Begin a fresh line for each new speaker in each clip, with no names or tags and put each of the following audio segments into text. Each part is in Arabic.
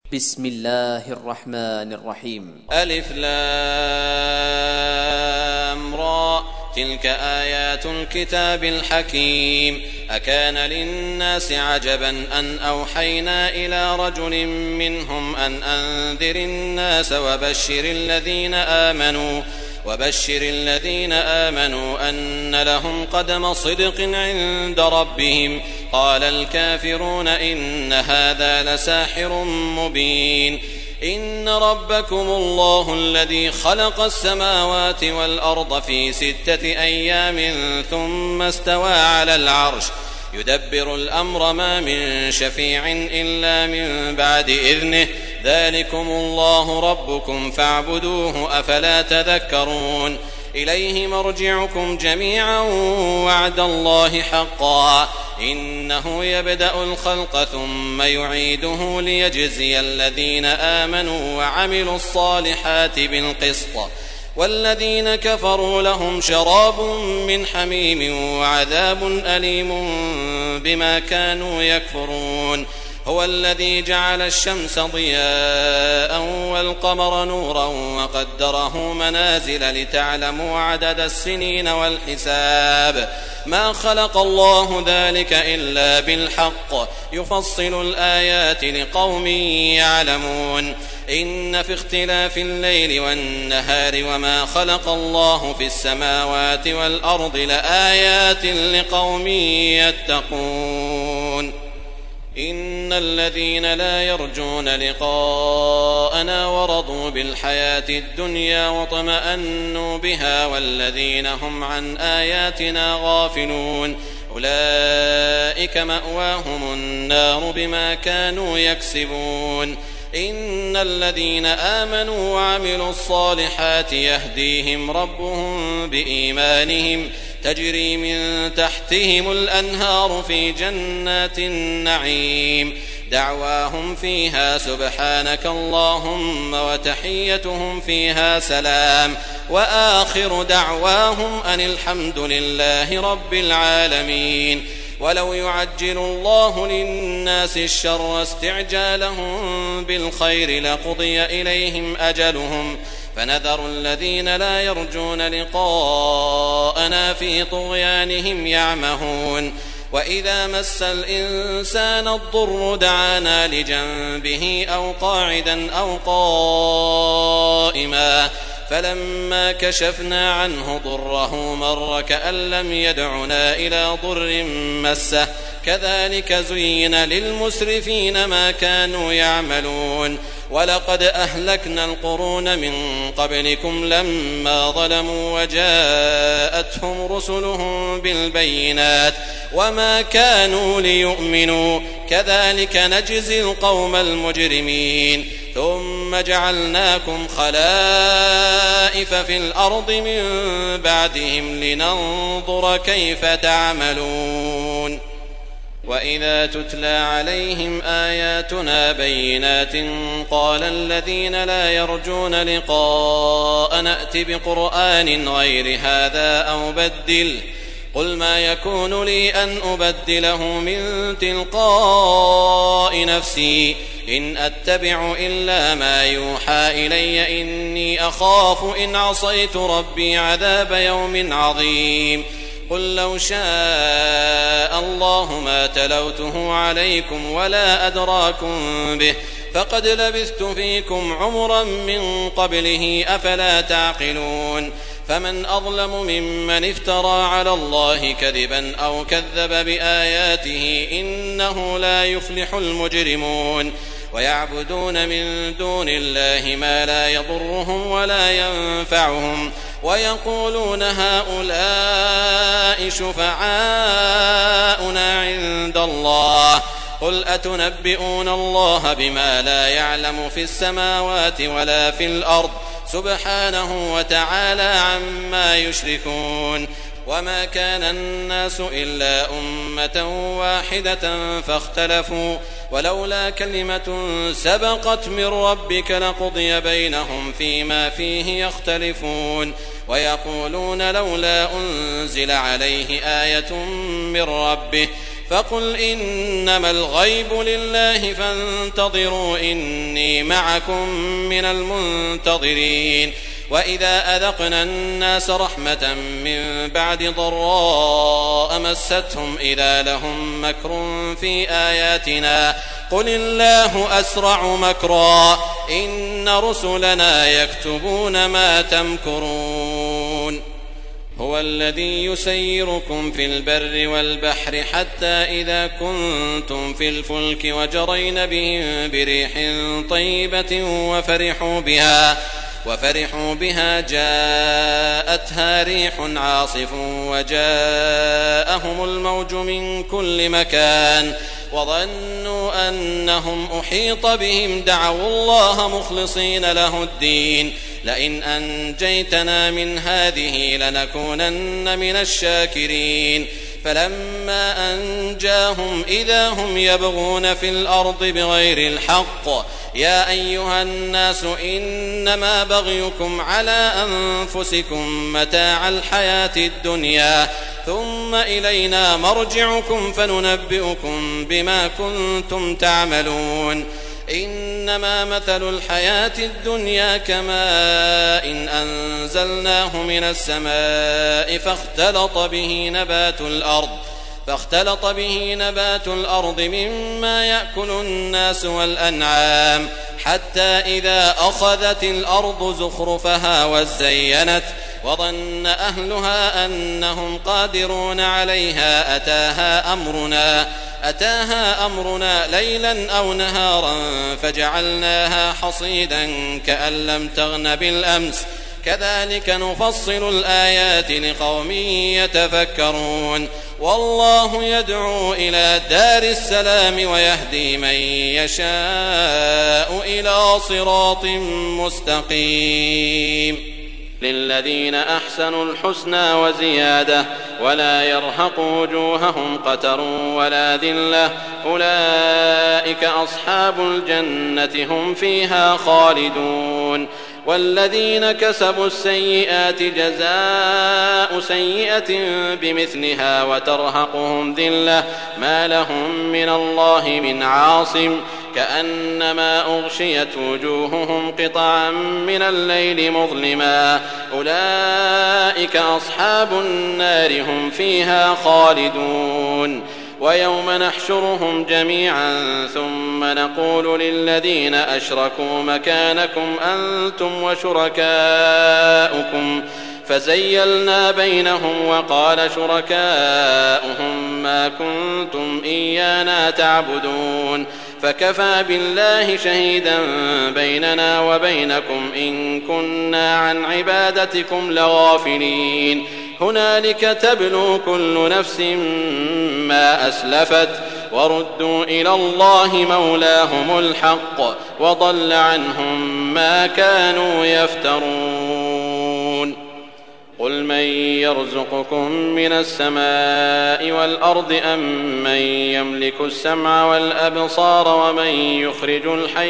بسم الله الرحمن الرحيم.
ألف لام را تلك آيات الكتاب الحكيم. أكان للناس عجبا أن أوحينا إلى رجل منهم أن أنذر الناس وبشر الذين آمنوا أن لهم قدم صدق عند ربهم. قال الكافرون إن هذا لساحر مبين. إن ربكم الله الذي خلق السماوات والأرض في 6 أيام ثم استوى على العرش يدبر الأمر ما من شفيع إلا من بعد إذنه. ذلكم الله ربكم فاعبدوه أفلا تذكرون. إليه مرجعكم جميعا وعد الله حقا إنه يبدأ الخلق ثم يعيده ليجزي الذين آمنوا وعملوا الصالحات بالقسط والذين كفروا لهم شراب من حميم وعذاب أليم بما كانوا يكفرون. هو الذي جعل الشمس ضياء والقمر نورا وقدره منازل لتعلموا عدد السنين والحساب. ما خلق الله ذلك إلا بالحق يفصل الآيات لقوم يعلمون. إن في اختلاف الليل والنهار وما خلق الله في السماوات والأرض لآيات لقوم يتقون. إن الذين لا يرجون لقاءنا ورضوا بالحياة الدنيا واطمأنوا بها والذين هم عن آياتنا غافلون أولئك مأواهم النار بما كانوا يكسبون. إن الذين آمنوا وعملوا الصالحات يهديهم ربهم بإيمانهم تجري من تحتهم الأنهار في جنات النعيم. دعواهم فيها سبحانك اللهم وتحيتهم فيها سلام وآخر دعواهم أن الحمد لله رب العالمين. ولو يعجل الله للناس الشر استعجالهم بالخير لقضي إليهم أجلهم فنذر الذين لا يرجون لقاءنا في طغيانهم يعمهون. وإذا مس الإنسان الضر دعانا لجنبه أو قاعدا أو قائما فلما كشفنا عنه ضره مر كأن لم يدعنا إلى ضر مسه كذلك زين للمسرفين ما كانوا يعملون. ولقد أهلكنا القرون من قبلكم لما ظلموا وجاءتهم رسلهم بالبينات وما كانوا ليؤمنوا كذلك نجزي القوم المجرمين. ثم جعلناكم خلائف في الأرض من بعدهم لننظر كيف تعملون. وإذا تتلى عليهم آياتنا بينات قال الذين لا يرجون لقاء نأت بقرآن غير هذا أو بدل قل ما يكون لي أن أبدله من تلقاء نفسي إن أتبع إلا ما يوحى إلي إني أخاف إن عصيت ربي عذاب يوم عظيم. قل لو شاء الله ما تلوته عليكم ولا أدراكم به فقد لبثت فيكم عمرا من قبله أفلا تعقلون. فمن أظلم ممن افترى على الله كذبا أو كذب بآياته إنه لا يفلح المجرمون. ويعبدون من دون الله ما لا يضرهم ولا ينفعهم ويقولون هؤلاء شفعاؤنا عند الله قل أتنبئون الله بما لا يعلم في السماوات ولا في الأرض سبحانه وتعالى عما يشركون. وما كان الناس إلا أمة واحدة فاختلفوا ولولا كلمة سبقت من ربك لقضي بينهم فيما فيه يختلفون. ويقولون لولا أنزل عليه آية من ربه فقل إنما الغيب لله فانتظروا إني معكم من المنتظرين. وإذا أذقنا الناس رحمة من بعد ضراء مستهم إذا لهم مكر في آياتنا قل الله أسرع مكرا إن رسلنا يكتبون ما تمكرون. هو الذي يسيركم في البر والبحر حتى إذا كنتم في الفلك وجرين بهم بريح طيبة وفرحوا بها جاءتها ريح عاصف وجاءهم الموج من كل مكان وظنوا أنهم أحيط بهم دعوا الله مخلصين له الدين لئن أنجيتنا من هذه لنكونن من الشاكرين. فلما أنجاهم إذا هم يبغون في الأرض بغير الحق يا أيها الناس إنما بغيكم على أنفسكم متاع الحياة الدنيا ثم إلينا مرجعكم فننبئكم بما كنتم تعملون. إنما مثل الحياة الدنيا كماء إن أنزلناه من السماء فاختلط به نبات الأرض مما يأكل الناس والأنعام حتى إذا أخذت الأرض زخرفها وزينت وظن أهلها أنهم قادرون عليها أتاها أمرنا ليلا أو نهارا فجعلناها حصيدا كأن لم تغن بالأمس كذلك نفصل الآيات لقوم يتفكرون. والله يدعو إلى دار السلام ويهدي من يشاء إلى صراط مستقيم. للذين أحسنوا الحسنى وزيادة ولا يرهق وجوههم قتر ولا ذلة أولئك أصحاب الجنة هم فيها خالدون. والذين كسبوا السيئات جزاء سيئة بمثلها وترهقهم ذلة ما لهم من الله من عاصم كأنما أغشيت وجوههم قطعا من الليل مظلما أولئك أصحاب النار هم فيها خالدون. ويوم نحشرهم جميعا ثم نقول للذين أشركوا مكانكم أنتم وشركاؤكم فزيلنا بينهم وقال شركاؤهم ما كنتم إيانا تعبدون فكفى بالله شهيدا بيننا وبينكم إن كنا عن عبادتكم لغافلين. هنالك تبلو كل نفس ما أسلفت وردوا إلى الله مولاهم الحق وضل عنهم ما كانوا يفترون. قل من يرزقكم من السماء والأرض أم من يملك السمع والأبصار ومن يخرج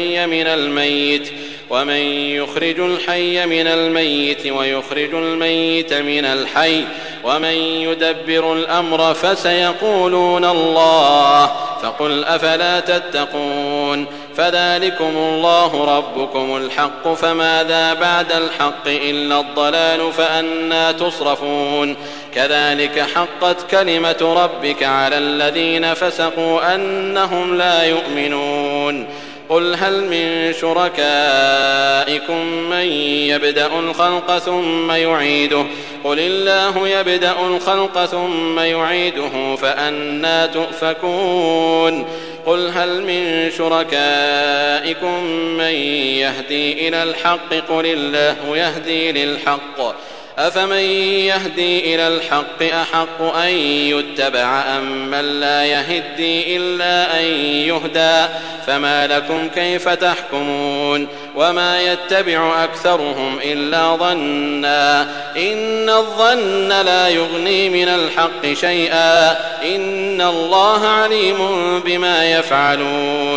الحي من الميت ويخرج الميت من الحي ومن يدبر الأمر فسيقولون الله فقل أفلا تتقون. فذلكم الله ربكم الحق فماذا بعد الحق إلا الضلال فأنى تصرفون. كذلك حقت كلمة ربك على الذين فسقوا أنهم لا يؤمنون. قل هل من شركائكم من يبدأ الخلق ثم يعيده قل الله يبدأ الخلق ثم يعيده فأنى تؤفكون. قل هل من شركائكم من يهدي إلى الحق قل الله يهدي للحق أفمن يهدي إلى الحق أحق أن يتبع أم من لا يهدي إلا أن يهدى فما لكم كيف تحكمون. وما يتبع أكثرهم إلا ظنا إن الظن لا يغني من الحق شيئا إن الله عليم بما يفعلون.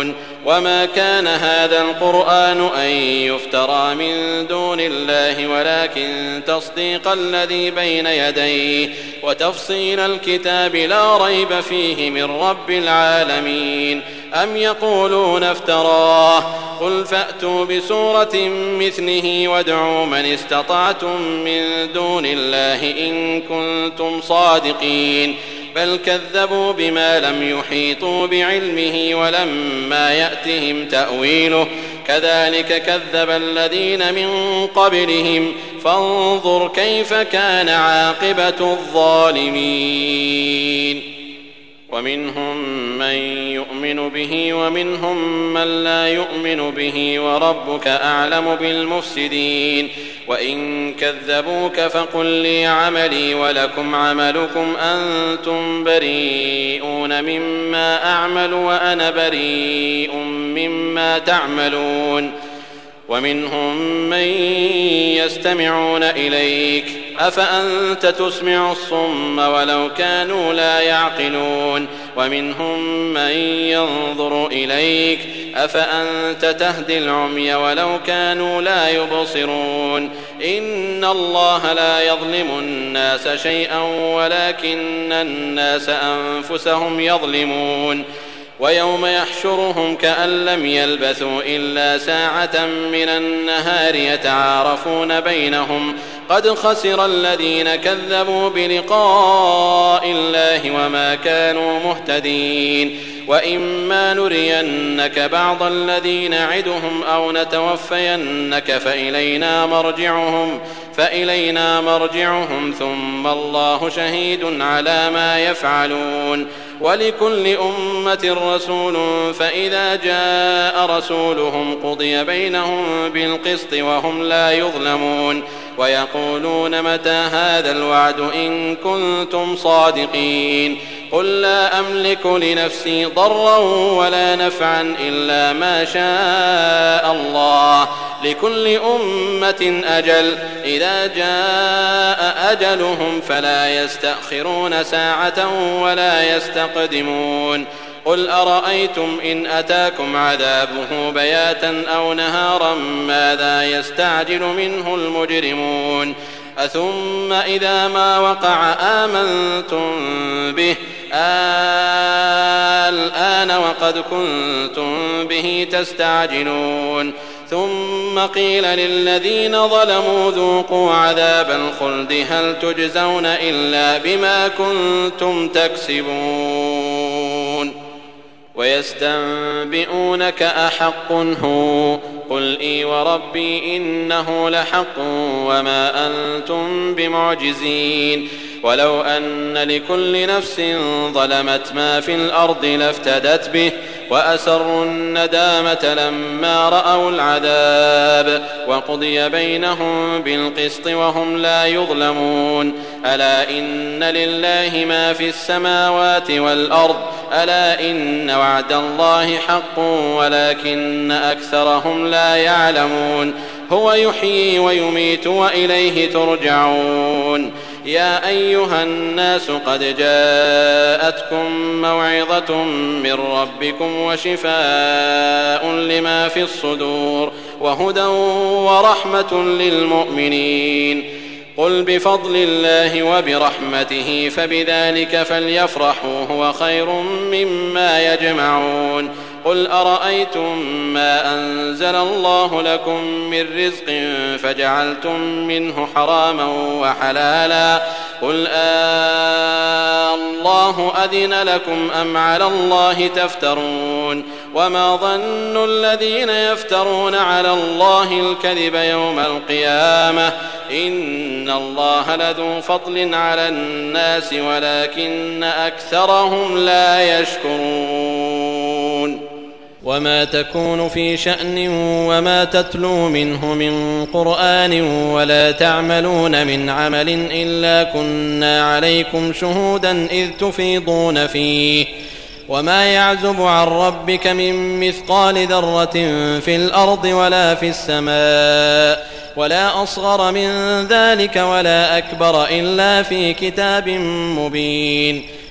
وما كان هذا القرآن أن يفترى من دون الله ولكن تصديق الذي بين يديه وتفصيل الكتاب لا ريب فيه من رب العالمين. أم يقولون افتراه قل فأتوا بسورة مثله وادعوا من استطعتم من دون الله إن كنتم صادقين بل كذبوا بما لم يحيطوا بعلمه ولما يأتهم تأويله كذلك كذب الذين من قبلهم فانظر كيف كان عاقبة الظالمين. ومنهم من يؤمن به ومنهم من لا يؤمن به وربك أعلم بالمفسدين. وإن كذبوك فقل لي عملي ولكم عملكم أنتم بريئون مما أعمل وأنا بريء مما تعملون. ومنهم من يستمعون إليك أفأنت تسمع الصم ولو كانوا لا يعقلون. ومنهم من ينظر إليك أفأنت تهدي العمي ولو كانوا لا يبصرون. إن الله لا يظلم الناس شيئا ولكن الناس أنفسهم يظلمون. ويوم يحشرهم كأن لم يلبثوا إلا ساعة من النهار يتعارفون بينهم قد خسر الذين كذبوا بلقاء الله وما كانوا مهتدين. وإما نرينك بعض الذي نعدهم أو نتوفينك فإلينا مرجعهم ثم الله شهيد على ما يفعلون. ولكل أمة رسول فإذا جاء رسولهم قضي بينهم بالقسط وهم لا يظلمون. ويقولون متى هذا الوعد إن كنتم صادقين قل لا أملك لنفسي ضرا ولا نفعا إلا ما شاء الله لكل أمة أجل إذا جاء أجلهم فلا يستأخرون ساعة ولا يستقدمون. قل أرأيتم إن أتاكم عذابه بياتا أو نهارا ماذا يستعجل منه المجرمون أثم إذا ما وقع آمنتم به الآن وقد كنتم به تستعجلون. ثم قيل للذين ظلموا ذوقوا عذاب الخلد هل تجزون إلا بما كنتم تكسبون. ويستنبئونك أحق هو قل إي وربي إنه لحق وما أنتم بمعجزين. ولو أن لكل نفس ظلمت ما في الأرض لافتدت به وأسروا الندامة لما رأوا العذاب وقضي بينهم بالقسط وهم لا يظلمون. ألا إن لله ما في السماوات والأرض ألا إن وعد الله حق ولكن أكثرهم لا يعلمون. هو يحيي ويميت وإليه ترجعون. يا أيها الناس قد جاءتكم موعظة من ربكم وشفاء لما في الصدور وهدى ورحمة للمؤمنين. قل بفضل الله وبرحمته فبذلك فليفرحوا هو خير مما يجمعون. قل أرأيتم ما أنزل الله لكم من رزق فجعلتم منه حراما وحلالا قل الله أذن لكم أم على الله تفترون. وما ظن الذين يفترون على الله الكذب يوم القيامة إن الله لذو فضل على الناس ولكن أكثرهم لا يشكرون. وما تكون في شأن وما تتلو منه من قرآن ولا تعملون من عمل إلا كنا عليكم شهودا إذ تفيضون فيه وما يعزب عن ربك من مثقال ذرة في الأرض ولا في السماء ولا أصغر من ذلك ولا أكبر إلا في كتاب مبين.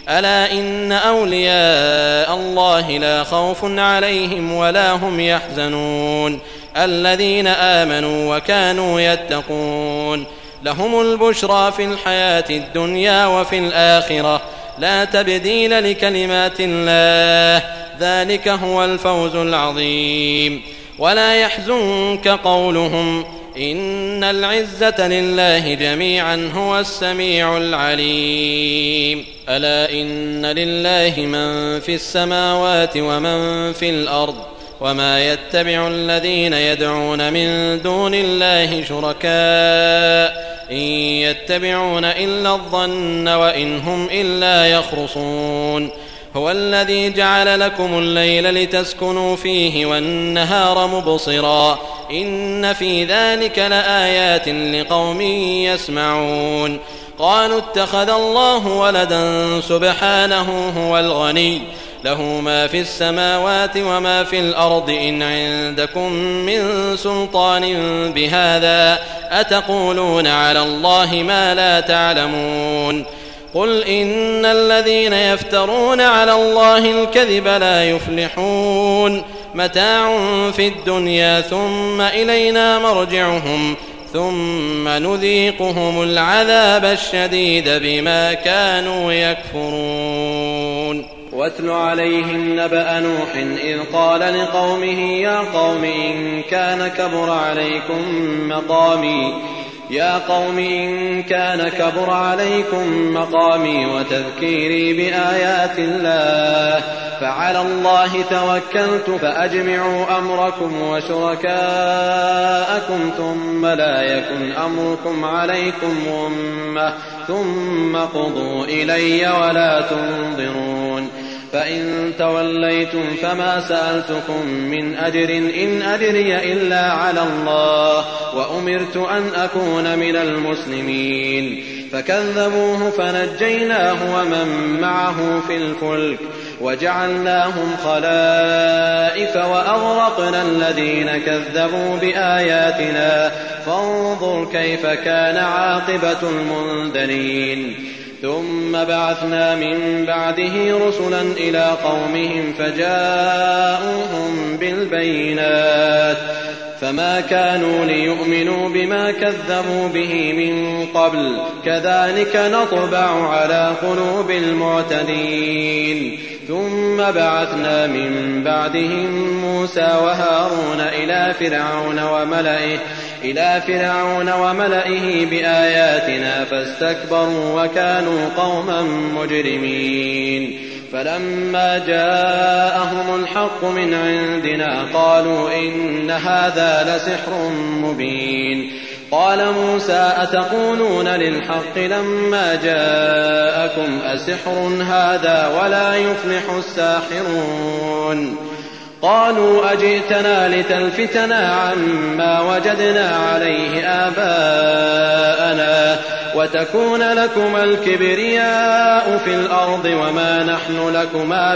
ألا إن أولياء الله لا خوف عليهم ولا هم يحزنون الذين آمنوا وكانوا يتقون لهم البشرى في الحياة الدنيا وفي الآخرة لا تبديل لكلمات الله ذلك هو الفوز العظيم ولا يحزنك قولهم إن العزة لله جميعا هو السميع العليم ألا إن لله من في السماوات ومن في الأرض وما يتبع الذين يدعون من دون الله شركاء إن يتبعون إلا الظن وإن هم إلا يخرصون هو الذي جعل لكم الليل لتسكنوا فيه والنهار مبصرا إن في ذلك لآيات لقوم يسمعون قالوا اتخذ الله ولدا سبحانه هو الغني له ما في السماوات وما في الأرض إن عندكم من سلطان بهذا أتقولون على الله ما لا تعلمون قل إن الذين يفترون على الله الكذب لا يفلحون متاع في الدنيا ثم إلينا مرجعهم ثم نذيقهم العذاب الشديد بما كانوا يكفرون
واتل عليهم نبأ نوح إذ قال لقومه يا قوم إن كان كبر عليكم مقامي وتذكيري بآيات الله فعلى الله توكلت فأجمعوا أمركم وشركاءكم ثم لا يكن أمركم عليكم غمة ثم قضوا إلي ولا تنظرون فإن توليتم فما سألتكم من أجر إن أجري إلا على الله وأمرت أن أكون من المسلمين فكذبوه فنجيناه ومن معه في الفلك وجعلناهم خلائف وأغرقنا الذين كذبوا بآياتنا فانظر كيف كان عاقبة المنذرين ثم بعثنا من بعده رسلا إلى قومهم فجاءوهم بالبينات فما كانوا ليؤمنوا بما كذبوا به من قبل كذلك نطبع على قلوب المعتدين ثم بعثنا من بعدهم موسى وهارون إلى فرعون وملئه بآياتنا فاستكبروا وكانوا قوما مجرمين فلما جاءهم الحق من عندنا قالوا إن هذا لسحر مبين قال موسى أتقولون للحق لما جاءكم أسحر هذا ولا يفلح الساحرون قالوا أجئتنا لتلفتنا عما وجدنا عليه آباءنا وتكون لكما الكبرياء في الأرض وما نحن لكما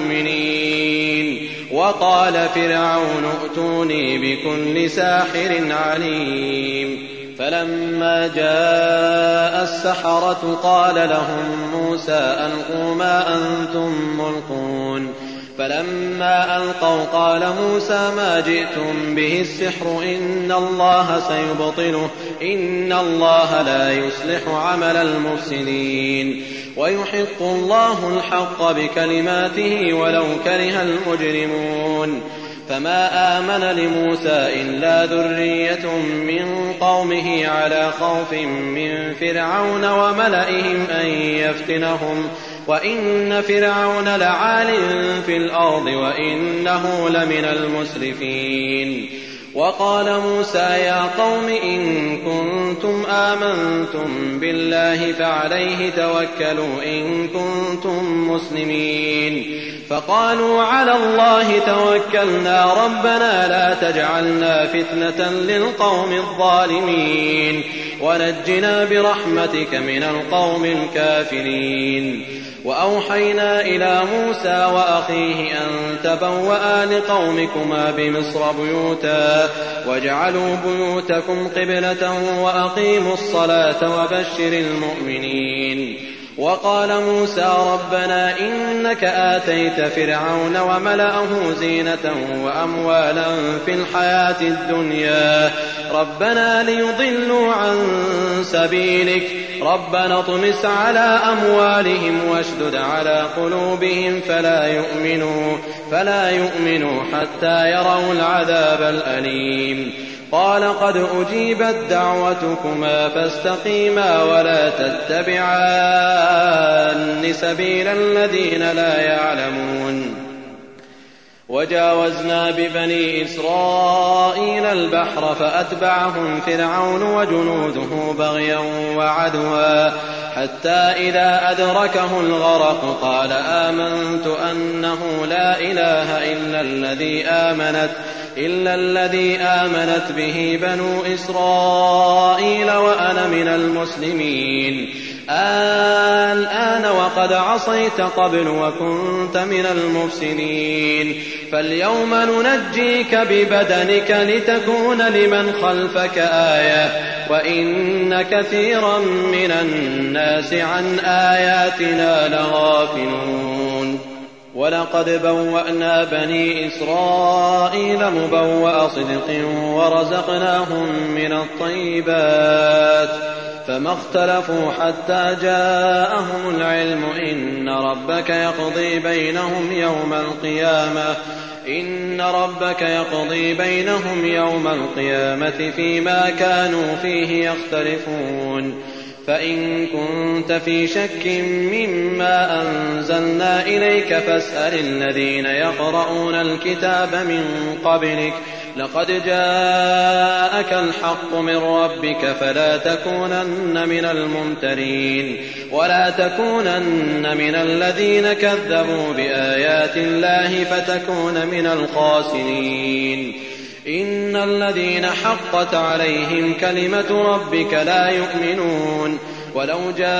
بمؤمنين وقال فرعون ائتوني بكل ساحر عليم فلما جاء السحرة قال لهم موسى ألقوا ما أنتم ملقون فلما ألقوا قال موسى ما جئتم به السحر إن الله سيبطله إن الله لا يصلح عمل المفسدين ويحق الله الحق بكلماته ولو كره المجرمون فما آمن لموسى إلا ذرية من قومه على خوف من فرعون وملئهم أن يفتنهم وإن فرعون لعال في الأرض وإنه لمن المسرفين وقال موسى يا قوم إن كنتم آمنتم بالله فعليه توكلوا إن كنتم مسلمين فقالوا على الله توكلنا ربنا لا تجعلنا فتنة للقوم الظالمين ونجنا برحمتك من القوم الكافرين وأوحينا إلى موسى وأخيه أن تبوأ لقومكما بمصر بيوتا واجعلوا بيوتكم قبلة وأقيموا الصلاة وبشر المؤمنين وقال موسى ربنا إنك آتيت فرعون وملأه زينة وأموالا في الحياة الدنيا ربنا ليضلوا عن سبيلك ربنا اطمس على أموالهم واشدد على قلوبهم فلا يؤمنوا حتى يروا العذاب الأليم قال قد أجيبت دعوتكما فاستقيما ولا تتبعان سبيل الذين لا يعلمون وجاوزنا ببني إسرائيل البحر فأتبعهم فرعون وجنوده بغيا وعدوا حتى إذا أدركه الغرق قال آمنت أنه لا إله إلا الذي آمنت به بنو إسرائيل وأنا من المسلمين الآن وقد عصيت قبل وكنت من المفسدين فاليوم ننجيك ببدنك لتكون لمن خلفك آية وإن كثيرا من الناس عن آياتنا لغافلون ولقد بوأنا بني إسرائيل مبوأ صدق ورزقناهم من الطيبات فما اختلفوا حتى جاءهم العلم إن ربك يقضي بينهم يوم القيامة فيما كانوا فيه يختلفون فإن كنت في شك مما أنزلنا إليك فاسأل الذين يقرؤون الكتاب من قبلك لقد جاءك الحق من ربك فلا تكونن من الممترين ولا تكونن من الذين كذبوا بآيات الله فتكون من الخاسرين إن الذين حقت عليهم كلمة ربك لا يؤمنون ولو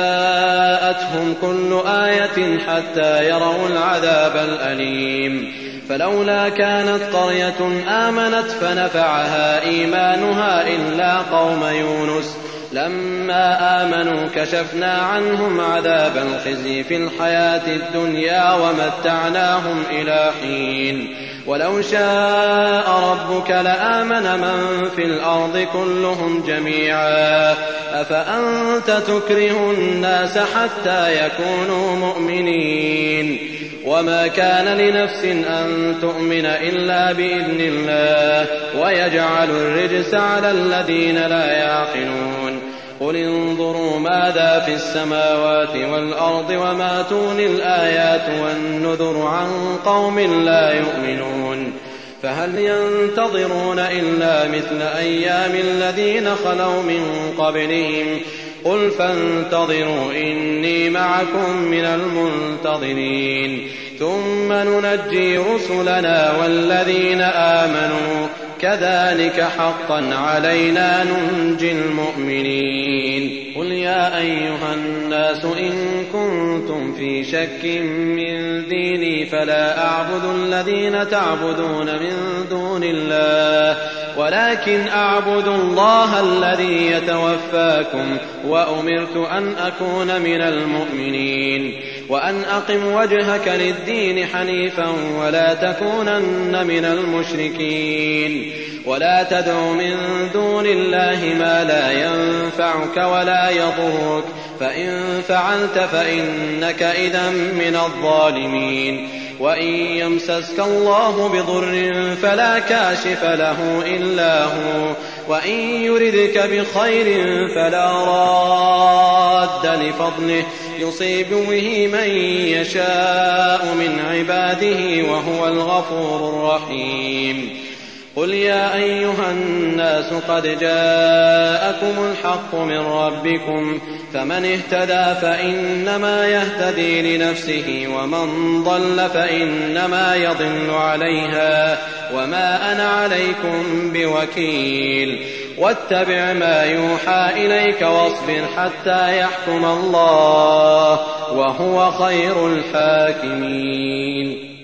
جاءتهم كل آية حتى يروا العذاب الأليم فلولا كانت قرية آمنت فنفعها إيمانها إلا قوم يونس لما آمنوا كشفنا عنهم عذاب الخزي في الحياة الدنيا ومتعناهم إلى حين ولو شاء ربك لآمن من في الأرض كلهم جميعا أفأنت تكره الناس حتى يكونوا مؤمنين وما كان لنفس أن تؤمن إلا بإذن الله ويجعل الرجس على الذين لا يعقلون قل انظروا ماذا في السماوات والأرض وما تغني الآيات والنذر عن قوم لا يؤمنون فهل ينتظرون إلا مثل أيام الذين خلوا من قبلهم قل فانتظروا إني معكم من المنتظرين ثم ننجي رسلنا والذين آمنوا كذلك حقا علينا ننجي المؤمنين قل يا أيها الناس إن كنتم في شك من ديني فلا أعبد الذين تعبدون من دون الله ولكن أعبد الله الذي يتوفاكم وأمرت أن أكون من المؤمنين وأن أقم وجهك للدين حنيفا ولا تكونن من المشركين ولا تدع من دون الله ما لا ينفعك ولا يضرك فإن فعلت فإنك إذا من الظالمين وإن يمسسك الله بضر فلا كاشف له إلا هو وإن يردك بخير فلا راد لفضله يصيب به من يشاء من عباده وهو الغفور الرحيم قل يا أيها الناس قد جاءكم الحق من ربكم فمن اهتدى فإنما يهتدي لنفسه ومن ضل فإنما يضل عليها وما أنا عليكم بوكيل واتبع ما يوحى إليك واصبر حتى يحكم الله وهو خير الحاكمين